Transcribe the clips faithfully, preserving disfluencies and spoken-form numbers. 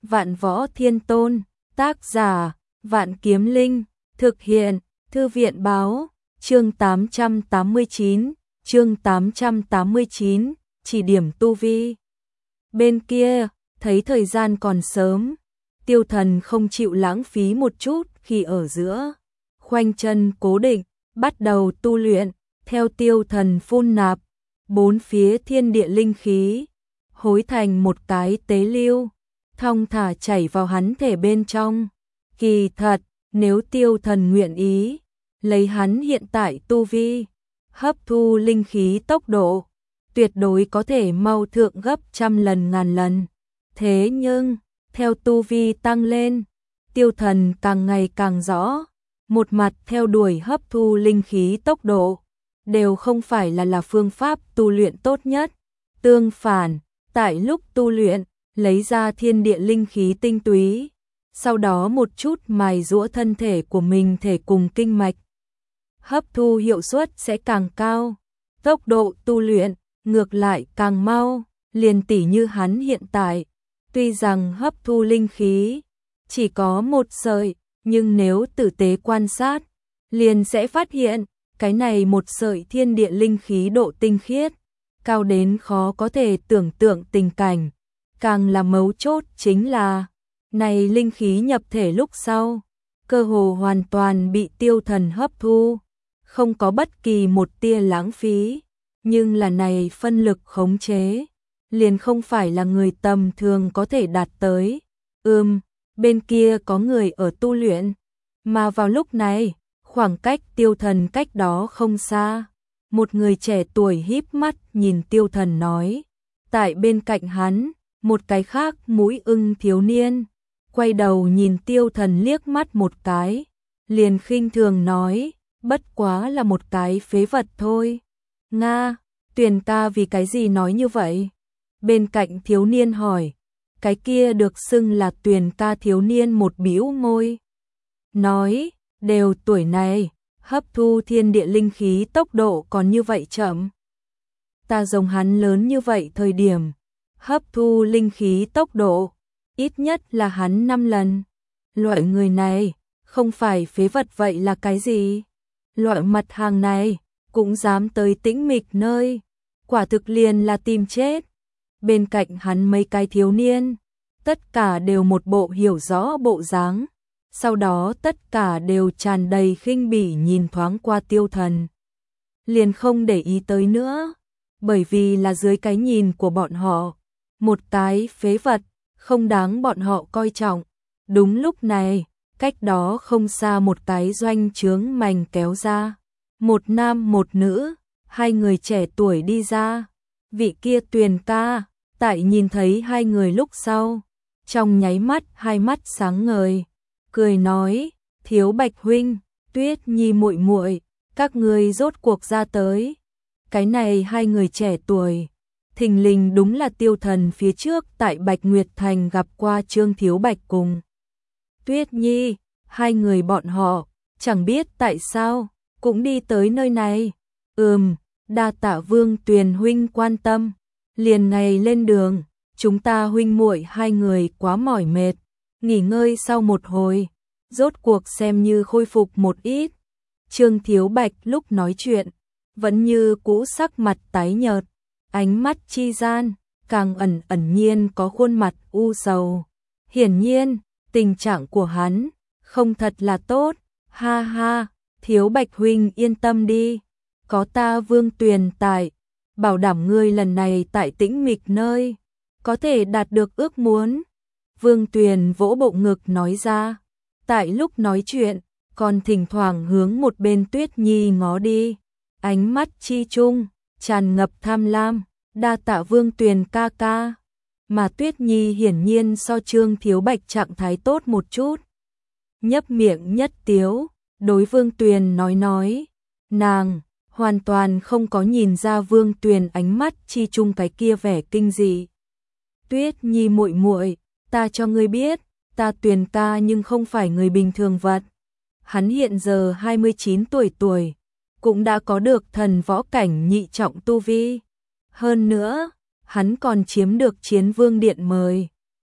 Vạn Võ Thiên Tôn, tác giả, Vạn Kiếm Linh, thực hiện, Thư viện báo, chương tám trăm tám mươi chín, chương tám trăm tám mươi chín, chỉ điểm tu vi. Bên kia, thấy thời gian còn sớm, Tiêu Thần không chịu lãng phí một chút khi ở giữa. Khoanh chân cố định, bắt đầu tu luyện, theo Tiêu Thần phun nạp, bốn phía thiên địa linh khí, hối thành một cái tế lưu, thong thả chảy vào hắn thể bên trong. Kỳ thật, nếu Tiêu Thần nguyện ý, lấy hắn hiện tại tu vi, hấp thu linh khí tốc độ, tuyệt đối có thể mau thượng gấp trăm lần ngàn lần. Thế nhưng, theo tu vi tăng lên, Tiêu Thần càng ngày càng rõ, một mặt theo đuổi hấp thu linh khí tốc độ, đều không phải là là phương pháp tu luyện tốt nhất. Tương phản, tại lúc tu luyện, lấy ra thiên địa linh khí tinh túy, sau đó một chút mài giũa thân thể của mình thể cùng kinh mạch, hấp thu hiệu suất sẽ càng cao, tốc độ tu luyện ngược lại càng mau. Liền tỉ như hắn hiện tại, tuy rằng hấp thu linh khí chỉ có một sợi, nhưng nếu tử tế quan sát, liền sẽ phát hiện, cái này một sợi thiên địa linh khí độ tinh khiết, cao đến khó có thể tưởng tượng tình cảnh. Càng là mấu chốt chính là, này linh khí nhập thể lúc sau, cơ hồ hoàn toàn bị Tiêu Thần hấp thu, không có bất kỳ một tia lãng phí, nhưng là này phân lực khống chế, liền không phải là người tầm thường có thể đạt tới. Ừm, bên kia có người ở tu luyện, mà vào lúc này, khoảng cách Tiêu Thần cách đó không xa, một người trẻ tuổi híp mắt nhìn Tiêu Thần nói. Tại bên cạnh hắn, một cái khác mũi ưng thiếu niên, quay đầu nhìn Tiêu Thần liếc mắt một cái, liền khinh thường nói, bất quá là một cái phế vật thôi. Nga, Tuyền ca vì cái gì nói như vậy? Bên cạnh thiếu niên hỏi. Cái kia được xưng là Tuyền ca thiếu niên một bĩu môi, nói, đều tuổi này, hấp thu thiên địa linh khí tốc độ còn như vậy chậm. Ta giống hắn lớn như vậy thời điểm, hấp thu linh khí tốc độ, ít nhất là hắn năm lần. Loại người này, không phải phế vật vậy là cái gì? Loại mặt hàng này, cũng dám tới tĩnh mịch nơi, quả thực liền là tìm chết. Bên cạnh hắn mấy cái thiếu niên, tất cả đều một bộ hiểu rõ bộ dáng, sau đó tất cả đều tràn đầy khinh bỉ nhìn thoáng qua Tiêu Thần. Liền không để ý tới nữa, bởi vì là dưới cái nhìn của bọn họ, một cái phế vật, không đáng bọn họ coi trọng. Đúng lúc này, cách đó không xa một cái doanh trướng mảnh kéo ra, một nam một nữ, hai người trẻ tuổi đi ra. Vị kia Tuyền ca, tại nhìn thấy hai người lúc sau, trong nháy mắt hai mắt sáng ngời, cười nói, Thiếu Bạch huynh, Tuyết Nhi muội muội, các ngươi rốt cuộc ra tới. Cái này hai người trẻ tuổi, thình lình đúng là Tiêu Thần phía trước tại Bạch Nguyệt Thành gặp qua Trương Thiếu Bạch cùng Tuyết Nhi, hai người bọn họ, chẳng biết tại sao, cũng đi tới nơi này. Ừm, đa tạ Vương Tuyền huynh quan tâm, liền ngày lên đường, chúng ta huynh muội hai người quá mỏi mệt, nghỉ ngơi sau một hồi, rốt cuộc xem như khôi phục một ít. Trương Thiếu Bạch lúc nói chuyện, vẫn như cũ sắc mặt tái nhợt, ánh mắt chi gian, càng ẩn ẩn nhiên có khuôn mặt u sầu. Hiển nhiên, tình trạng của hắn, không thật là tốt. Ha ha, Thiếu Bạch huynh yên tâm đi, có ta Vương Tuyền tại, bảo đảm ngươi lần này tại tĩnh mịch nơi, có thể đạt được ước muốn. Vương Tuyền vỗ bộ ngực nói ra, tại lúc nói chuyện, còn thỉnh thoảng hướng một bên Tuyết Nhi ngó đi, ánh mắt chi chung, tràn ngập tham lam, đa tạ Vương Tuyền ca ca. Mà Tuyết Nhi hiển nhiên so Trương Thiếu Bạch trạng thái tốt một chút. Nhấp miệng nhất tiếu, đối Vương Tuyền nói nói, nàng hoàn toàn không có nhìn ra Vương Tuyền ánh mắt chi chung cái kia vẻ kinh dị. Tuyết Nhi muội muội, ta cho ngươi biết, ta Tuyền ca nhưng không phải người bình thường vật. Hắn hiện giờ hai mươi chín tuổi tuổi, cũng đã có được thần võ cảnh nhị trọng tu vi. Hơn nữa, hắn còn chiếm được Chiến Vương Điện mời,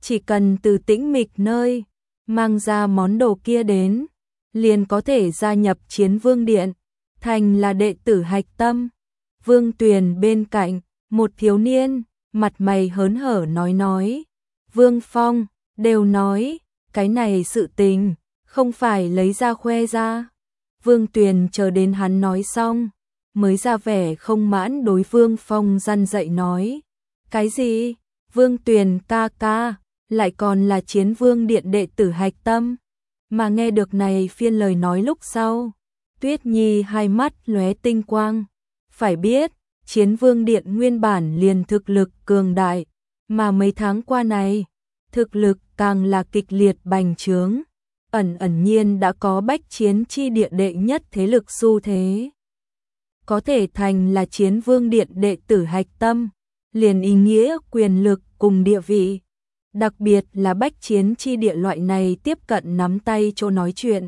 chỉ cần từ tĩnh mịch nơi mang ra món đồ kia đến, liền có thể gia nhập Chiến Vương Điện, thành là đệ tử hạch tâm. Vương Tuyền bên cạnh, một thiếu niên, mặt mày hớn hở nói nói, Vương Phong, đều nói, cái này sự tình, không phải lấy ra khoe ra. Vương Tuyền chờ đến hắn nói xong, mới ra vẻ không mãn đối Vương Phong răn dạy nói, cái gì, Vương Tuyền ca ca, lại còn là Chiến Vương Điện đệ tử hạch tâm. Mà nghe được này phiên lời nói lúc sau, Tuyết Nhi hai mắt lóe tinh quang, phải biết, Chiến Vương Điện nguyên bản liền thực lực cường đại, mà mấy tháng qua này, thực lực càng là kịch liệt bành trướng, ẩn ẩn nhiên đã có bách chiến chi điện đệ nhất thế lực xu thế. Có thể thành là Chiến Vương Điện đệ tử hạch tâm, liền ý nghĩa quyền lực cùng địa vị, đặc biệt là bách chiến chi địa loại này tiếp cận nắm tay chỗ nói chuyện.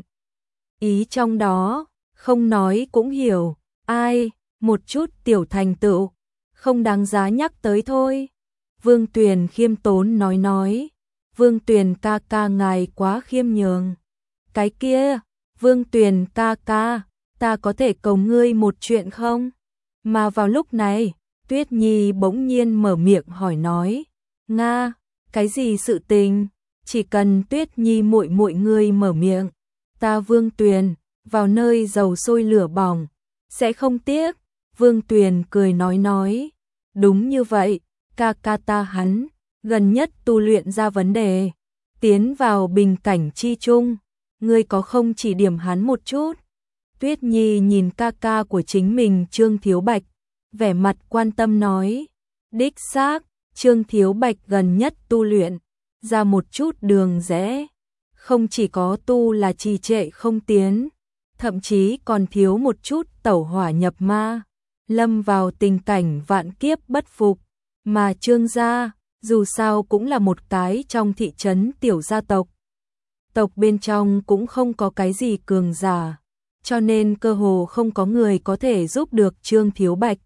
Ý trong đó, không nói cũng hiểu, ai, một chút tiểu thành tựu, không đáng giá nhắc tới thôi. Vương Tuyền khiêm tốn nói nói, Vương Tuyền ca ca ngài quá khiêm nhường. Cái kia, Vương Tuyền ca ca, ta có thể cầu ngươi một chuyện không? Mà vào lúc này, Tuyết Nhi bỗng nhiên mở miệng hỏi nói, Nga, cái gì sự tình? Chỉ cần Tuyết Nhi muội muội ngươi mở miệng, ta Vương Tuyền, vào nơi dầu sôi lửa bỏng, sẽ không tiếc. Vương Tuyền cười nói nói, đúng như vậy, ca ca ta hắn, gần nhất tu luyện ra vấn đề, tiến vào bình cảnh chi chung, ngươi có không chỉ điểm hắn một chút? Tuyết Nhi nhìn ca ca của chính mình Trương Thiếu Bạch, vẻ mặt quan tâm nói, đích xác, Trương Thiếu Bạch gần nhất tu luyện, ra một chút đường rẽ, không chỉ có tu là trì trệ không tiến, thậm chí còn thiếu một chút tẩu hỏa nhập ma, lâm vào tình cảnh vạn kiếp bất phục, mà Trương gia, dù sao cũng là một cái trong thị trấn tiểu gia tộc. Tộc bên trong cũng không có cái gì cường giả, cho nên cơ hồ không có người có thể giúp được Trương Thiếu Bạch.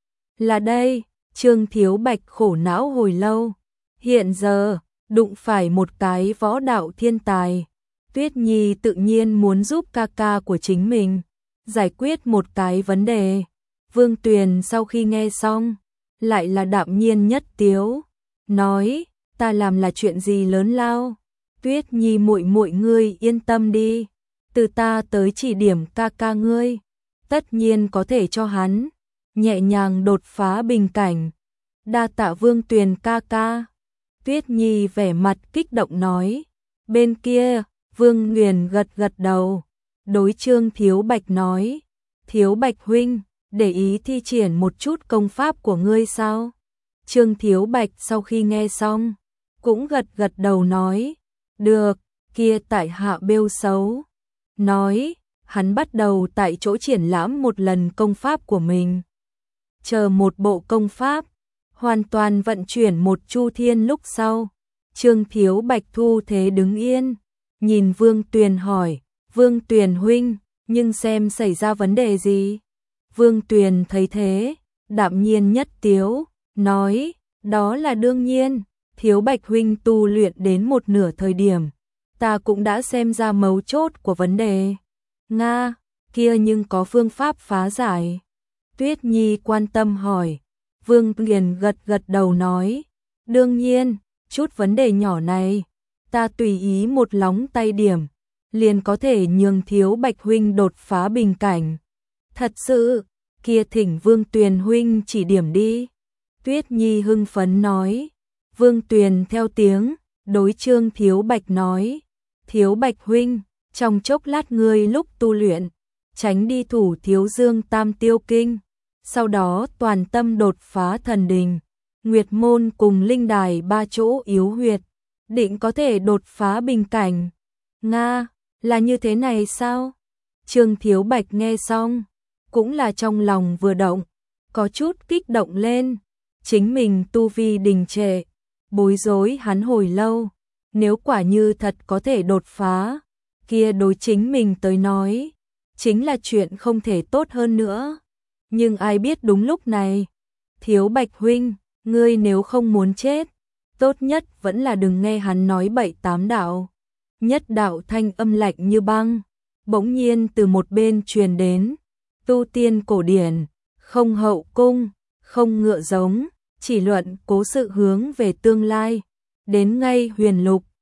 Là đây, Trương Thiếu Bạch khổ não hồi lâu, hiện giờ, đụng phải một cái võ đạo thiên tài. Tuyết Nhi tự nhiên muốn giúp ca ca của chính mình giải quyết một cái vấn đề. Vương Tuyền sau khi nghe xong, lại là đạm nhiên nhất tiếu, nói, ta làm là chuyện gì lớn lao? Tuyết Nhi muội muội ngươi yên tâm đi, từ ta tới chỉ điểm ca ca ngươi, tất nhiên có thể cho hắn nhẹ nhàng đột phá bình cảnh. Đa tạ Vương Tuyền ca ca. Tuyết Nhi vẻ mặt kích động nói. Bên kia, Vương Nguyền gật gật đầu, đối Trương Thiếu Bạch nói, Thiếu Bạch huynh, để ý thi triển một chút công pháp của ngươi sao? Trương Thiếu Bạch sau khi nghe xong, cũng gật gật đầu nói, được, kia tại hạ bêu xấu. Nói, hắn bắt đầu tại chỗ triển lãm một lần công pháp của mình. Chờ một bộ công pháp, hoàn toàn vận chuyển một chu thiên lúc sau, Trương Thiếu Bạch thu thế đứng yên, nhìn Vương Tuyền hỏi, Vương Tuyền huynh, nhưng xem xảy ra vấn đề gì? Vương Tuyền thấy thế, đạm nhiên nhất tiếu, nói, đó là đương nhiên, Thiếu Bạch huynh tu luyện đến một nửa thời điểm, ta cũng đã xem ra mấu chốt của vấn đề. Nga, kia nhưng có phương pháp phá giải. Tuyết Nhi quan tâm hỏi, Vương Tuyền gật gật đầu nói, đương nhiên, chút vấn đề nhỏ này, ta tùy ý một lóng tay điểm, liền có thể nhường Thiếu Bạch huynh đột phá bình cảnh. Thật sự, kia thỉnh Vương Tuyền huynh chỉ điểm đi. Tuyết Nhi hưng phấn nói. Vương Tuyền theo tiếng, đối Trương Thiếu Bạch nói, Thiếu Bạch huynh, trong chốc lát ngươi lúc tu luyện, tránh đi thủ Thiếu Dương Tam Tiêu Kinh, sau đó toàn tâm đột phá thần đình, Nguyệt Môn cùng Linh Đài ba chỗ yếu huyệt, định có thể đột phá bình cảnh. Nga, là như thế này sao? Trương Thiếu Bạch nghe xong, cũng là trong lòng vừa động, có chút kích động lên, chính mình tu vi đình trệ, bối rối hắn hồi lâu, nếu quả như thật có thể đột phá, kia đối chính mình tới nói, chính là chuyện không thể tốt hơn nữa. Nhưng ai biết đúng lúc này, Thiếu Bạch huynh, ngươi nếu không muốn chết, tốt nhất vẫn là đừng nghe hắn nói bậy tám đạo. Nhất đạo thanh âm lạnh như băng, bỗng nhiên từ một bên truyền đến, tu tiên cổ điển, không hậu cung, không ngựa giống, chỉ luận cố sự hướng về tương lai, đến ngay huyền lục,